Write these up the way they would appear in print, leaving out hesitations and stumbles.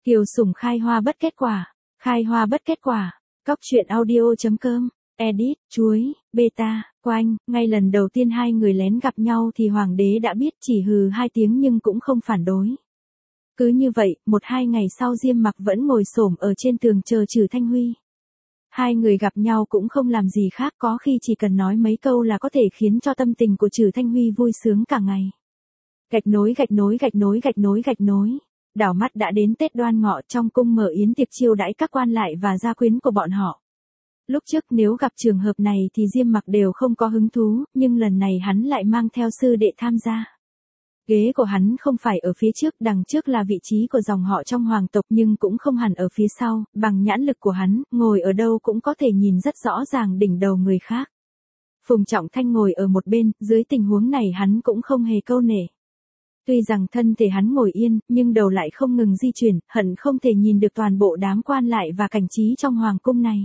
Kiều Sùng khai hoa bất kết quả. Khai hoa bất kết quả. Cóc truyện audio.com. Edit, chuối, beta, quanh. Ngay lần đầu tiên hai người lén gặp nhau thì hoàng đế đã biết, chỉ hừ hai tiếng nhưng cũng không phản đối. Cứ như vậy, 1-2 ngày sau Diêm Mặc vẫn ngồi xổm ở trên tường chờ Trử Thanh Huy. Hai người gặp nhau cũng không làm gì khác, có khi chỉ cần nói mấy câu là có thể khiến cho tâm tình của Trử Thanh Huy vui sướng cả ngày. Gạch nối. Đảo mắt đã đến Tết Đoan Ngọ, trong cung mở yến tiệc chiêu đãi các quan lại và gia quyến của bọn họ. Lúc trước nếu gặp trường hợp này thì Diêm Mặc đều không có hứng thú, nhưng lần này hắn lại mang theo sư đệ tham gia. Ghế của hắn không phải ở phía trước, đằng trước là vị trí của dòng họ trong hoàng tộc nhưng cũng không hẳn ở phía sau, bằng nhãn lực của hắn, ngồi ở đâu cũng có thể nhìn rất rõ ràng đỉnh đầu người khác. Phùng Trọng Thanh ngồi ở một bên, dưới tình huống này hắn cũng không hề câu nể. Tuy rằng thân thể hắn ngồi yên, nhưng đầu lại không ngừng di chuyển, hận không thể nhìn được toàn bộ đám quan lại và cảnh trí trong hoàng cung này.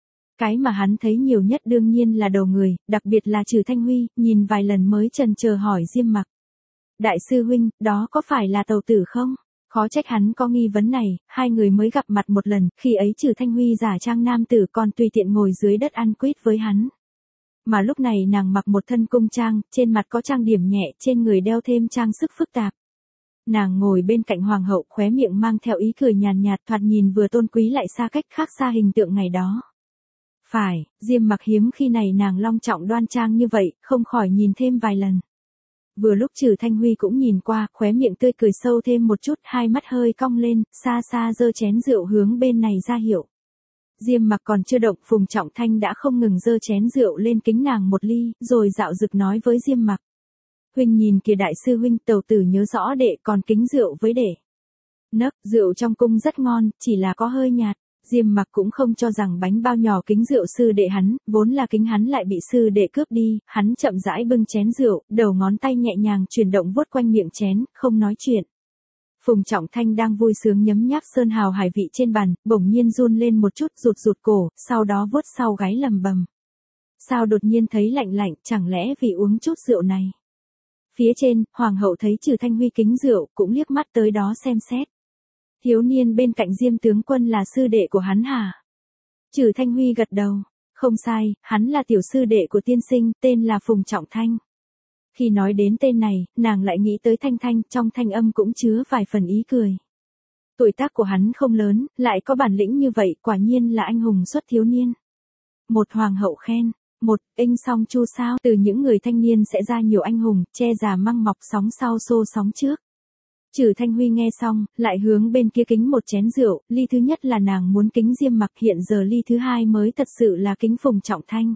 Cái mà hắn thấy nhiều nhất đương nhiên là đầu người, đặc biệt là Trử Thanh Huy, nhìn vài lần mới chần chờ hỏi Diêm Mặc. Đại sư huynh, đó có phải là tàu tử không? Khó trách hắn có nghi vấn này, hai người mới gặp mặt một lần, khi ấy Trử Thanh Huy giả trang nam tử còn tùy tiện ngồi dưới đất ăn quýt với hắn. Mà lúc này nàng mặc một thân cung trang, trên mặt có trang điểm nhẹ, trên người đeo thêm trang sức phức tạp. Nàng ngồi bên cạnh hoàng hậu, khóe miệng mang theo ý cười nhàn nhạt, thoạt nhìn vừa tôn quý lại xa cách, khác xa hình tượng ngày đó. Phải, Diêm Mặc hiếm khi này nàng long trọng đoan trang như vậy, không khỏi nhìn thêm vài lần. Vừa lúc Trử Thanh Huy cũng nhìn qua, khóe miệng tươi cười sâu thêm một chút, hai mắt hơi cong lên, xa xa giơ chén rượu hướng bên này ra hiệu. Diêm Mặc còn chưa động, Phùng Trọng Thanh đã không ngừng giơ chén rượu lên kính nàng một ly, rồi dạo dực nói với Diêm Mặc. Huynh nhìn kìa đại sư huynh, tàu tử nhớ rõ đệ còn kính rượu với đệ. Nấc, rượu trong cung rất ngon, chỉ là có hơi nhạt. Diêm Mặc cũng không cho rằng bánh bao nhỏ kính rượu sư đệ hắn, vốn là kính hắn lại bị sư đệ cướp đi, hắn chậm rãi bưng chén rượu, đầu ngón tay nhẹ nhàng chuyển động vuốt quanh miệng chén, không nói chuyện. Phùng Trọng Thanh đang vui sướng nhấm nháp sơn hào hải vị trên bàn, bỗng nhiên run lên một chút, rụt cổ, sau đó vuốt sau gáy lầm bầm. Sao đột nhiên thấy lạnh lạnh, chẳng lẽ vì uống chút rượu này? Phía trên, hoàng hậu thấy Trử Thanh Huy kính rượu, cũng liếc mắt tới đó xem xét. Thiếu niên bên cạnh Diêm tướng quân là sư đệ của hắn hả? Trử Thanh Huy gật đầu. Không sai, hắn là tiểu sư đệ của tiên sinh, tên là Phùng Trọng Thanh. Khi nói đến tên này, nàng lại nghĩ tới Thanh Thanh, trong thanh âm cũng chứa vài phần ý cười. Tuổi tác của hắn không lớn, lại có bản lĩnh như vậy, quả nhiên là anh hùng xuất thiếu niên. Một hoàng hậu khen. Một, inh song chu sao, từ những người thanh niên sẽ ra nhiều anh hùng, che già măng mọc sóng sau xô sóng trước. Trử Thanh Huy nghe xong, lại hướng bên kia kính một chén rượu, ly thứ nhất là nàng muốn kính Diêm Mặc, hiện giờ ly thứ hai mới thật sự là kính Phùng Trọng Thanh.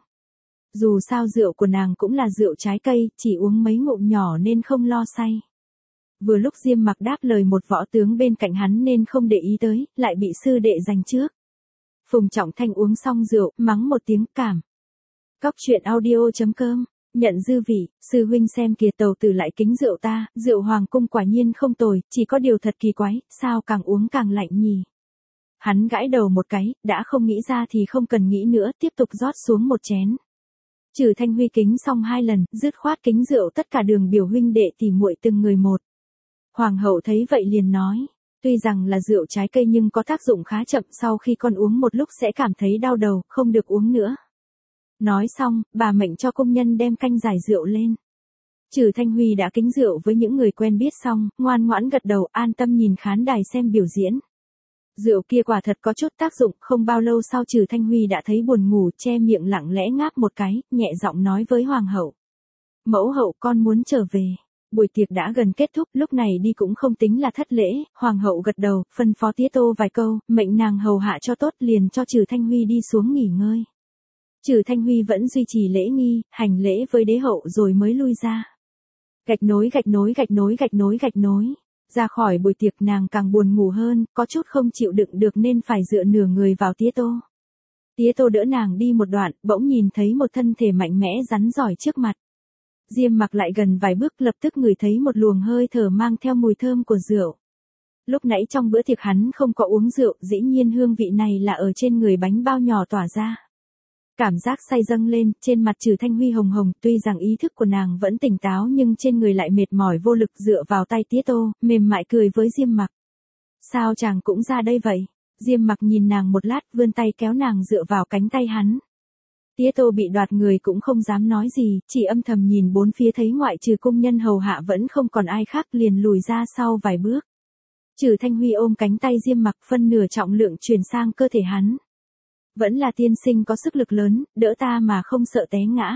Dù sao rượu của nàng cũng là rượu trái cây, chỉ uống mấy ngụm nhỏ nên không lo say. Vừa lúc Diêm Mặc đáp lời một võ tướng bên cạnh hắn nên không để ý tới, lại bị sư đệ giành trước. Phùng Trọng Thanh uống xong rượu, mắng một tiếng cảm. Cóc truyện audio.com. Nhận dư vị, sư huynh xem kìa, tàu tử lại kính rượu ta, rượu hoàng cung quả nhiên không tồi, chỉ có điều thật kỳ quái, sao càng uống càng lạnh nhỉ? Hắn gãi đầu một cái, đã không nghĩ ra thì không cần nghĩ nữa, tiếp tục rót xuống một chén. Trử Thanh Huy kính xong 2 lần, dứt khoát kính rượu tất cả đường biểu huynh đệ tỉ muội từng người một. Hoàng hậu thấy vậy liền nói, tuy rằng là rượu trái cây nhưng có tác dụng khá chậm, sau khi con uống một lúc sẽ cảm thấy đau đầu, không được uống nữa. Nói xong, bà mệnh cho công nhân đem canh giải rượu lên. Trử Thanh Huy đã kính rượu với những người quen biết xong, ngoan ngoãn gật đầu, an tâm nhìn khán đài xem biểu diễn. Rượu kia quả thật có chút tác dụng, không bao lâu sau Trử Thanh Huy đã thấy buồn ngủ, che miệng lặng lẽ ngáp một cái, nhẹ giọng nói với hoàng hậu. Mẫu hậu, con muốn trở về. Buổi tiệc đã gần kết thúc, lúc này đi cũng không tính là thất lễ, hoàng hậu gật đầu, phân phó Tía Tô vài câu, mệnh nàng hầu hạ cho tốt, liền cho Trử Thanh Huy đi xuống nghỉ ngơi. Trử Thanh Huy vẫn duy trì lễ nghi, hành lễ với đế hậu rồi mới lui ra. Gạch nối. Ra khỏi buổi tiệc nàng càng buồn ngủ hơn, có chút không chịu đựng được nên phải dựa nửa người vào Tía Tô. Tía Tô đỡ nàng đi một đoạn, bỗng nhìn thấy một thân thể mạnh mẽ rắn rỏi trước mặt. Diêm Mặc lại gần vài bước, lập tức ngửi thấy một luồng hơi thở mang theo mùi thơm của rượu. Lúc nãy trong bữa tiệc hắn không có uống rượu, dĩ nhiên hương vị này là ở trên người bánh bao nhỏ tỏa ra. Cảm giác say dâng lên, trên mặt Trử Thanh Huy hồng hồng, tuy rằng ý thức của nàng vẫn tỉnh táo nhưng trên người lại mệt mỏi vô lực, dựa vào tay Tía Tô, mềm mại cười với Diêm Mặc. Sao chàng cũng ra đây vậy? Diêm Mặc nhìn nàng một lát, vươn tay kéo nàng dựa vào cánh tay hắn. Tía Tô bị đoạt người cũng không dám nói gì, chỉ âm thầm nhìn bốn phía, thấy ngoại trừ công nhân hầu hạ vẫn không còn ai khác, liền lùi ra sau vài bước. Trừ Thanh Huy ôm cánh tay Diêm Mặc, phân nửa trọng lượng truyền sang cơ thể hắn. Vẫn là tiên sinh có sức lực lớn, đỡ ta mà không sợ té ngã.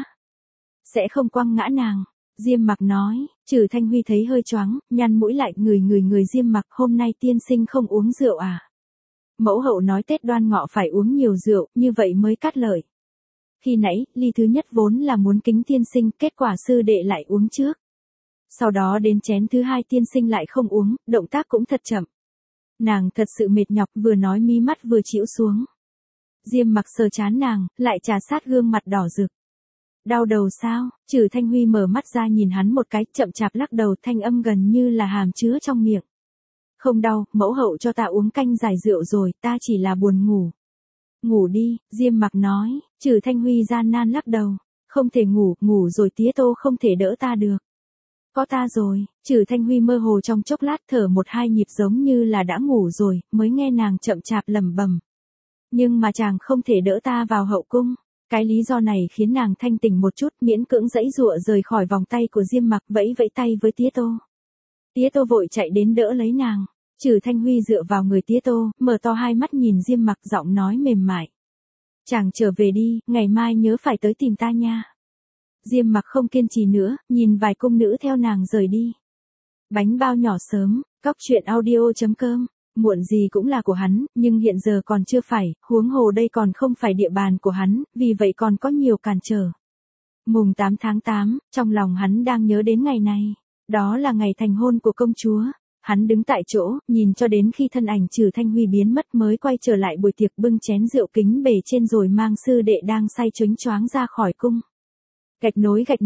Sẽ không quăng ngã nàng. Diêm Mặc nói. Trừ Thanh Huy thấy hơi choáng, nhăn mũi lại, người Diêm Mặc, hôm nay tiên sinh không uống rượu à? Mẫu hậu nói Tết Đoan Ngọ phải uống nhiều rượu, như vậy mới cắt lợi. Khi nãy, ly thứ nhất vốn là muốn kính tiên sinh, kết quả sư đệ lại uống trước. Sau đó đến chén thứ hai tiên sinh lại không uống, động tác cũng thật chậm. Nàng thật sự mệt nhọc, vừa nói mí mắt vừa chịu xuống. Diêm Mặc sờ trán nàng, lại trà sát gương mặt đỏ rực. Đau đầu sao? Trừ Thanh Huy mở mắt ra nhìn hắn một cái, chậm chạp lắc đầu, thanh âm gần như là hàm chứa trong miệng. Không đau, mẫu hậu cho ta uống canh giải rượu rồi, ta chỉ là buồn ngủ. Ngủ đi, Diêm Mặc nói. Trừ Thanh Huy gian nan lắc đầu. Không thể ngủ rồi tía Tô không thể đỡ ta được. Có ta rồi. Trừ Thanh Huy mơ hồ trong chốc lát, thở một hai nhịp giống như là đã ngủ rồi, mới nghe nàng chậm chạp lẩm bẩm. Nhưng mà chàng không thể đỡ ta vào hậu cung. Cái lý do này khiến nàng thanh tỉnh một chút, miễn cưỡng giãy giụa rời khỏi vòng tay của Diêm Mặc, vẫy tay với tía Tô. Tía Tô vội chạy đến đỡ lấy nàng. Trừ Thanh Huy dựa vào người tía Tô, mở to hai mắt nhìn Diêm Mặc, giọng nói mềm mại. Chàng trở về đi, ngày mai nhớ phải tới tìm ta nha. Diêm Mặc không kiên trì nữa, nhìn vài cung nữ theo nàng rời đi. Bánh bao nhỏ sớm, cóc truyện audio.com. Muộn gì cũng là của hắn, nhưng hiện giờ còn chưa phải, huống hồ đây còn không phải địa bàn của hắn, vì vậy còn có nhiều cản trở. Mùng 8 tháng 8, trong lòng hắn đang nhớ đến ngày này. Đó là ngày thành hôn của công chúa. Hắn đứng tại chỗ, nhìn cho đến khi thân ảnh Trừ Thanh Huy biến mất mới quay trở lại buổi tiệc, bưng chén rượu kính bể trên rồi mang sư đệ đang say choáng choáng ra khỏi cung. Gạch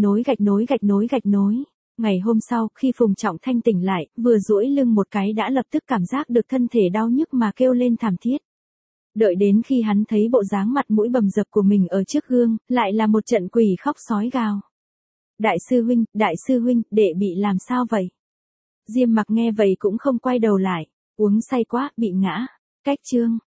nối. Ngày hôm sau, khi Phùng Trọng Thanh tỉnh lại, vừa duỗi lưng một cái đã lập tức cảm giác được thân thể đau nhức mà kêu lên thảm thiết. Đợi đến khi hắn thấy bộ dáng mặt mũi bầm dập của mình ở trước gương, lại là một trận quỷ khóc sói gào. Đại sư huynh, đệ bị làm sao vậy? Diêm Mặc nghe vậy cũng không quay đầu lại, uống say quá, bị ngã. Cách chương.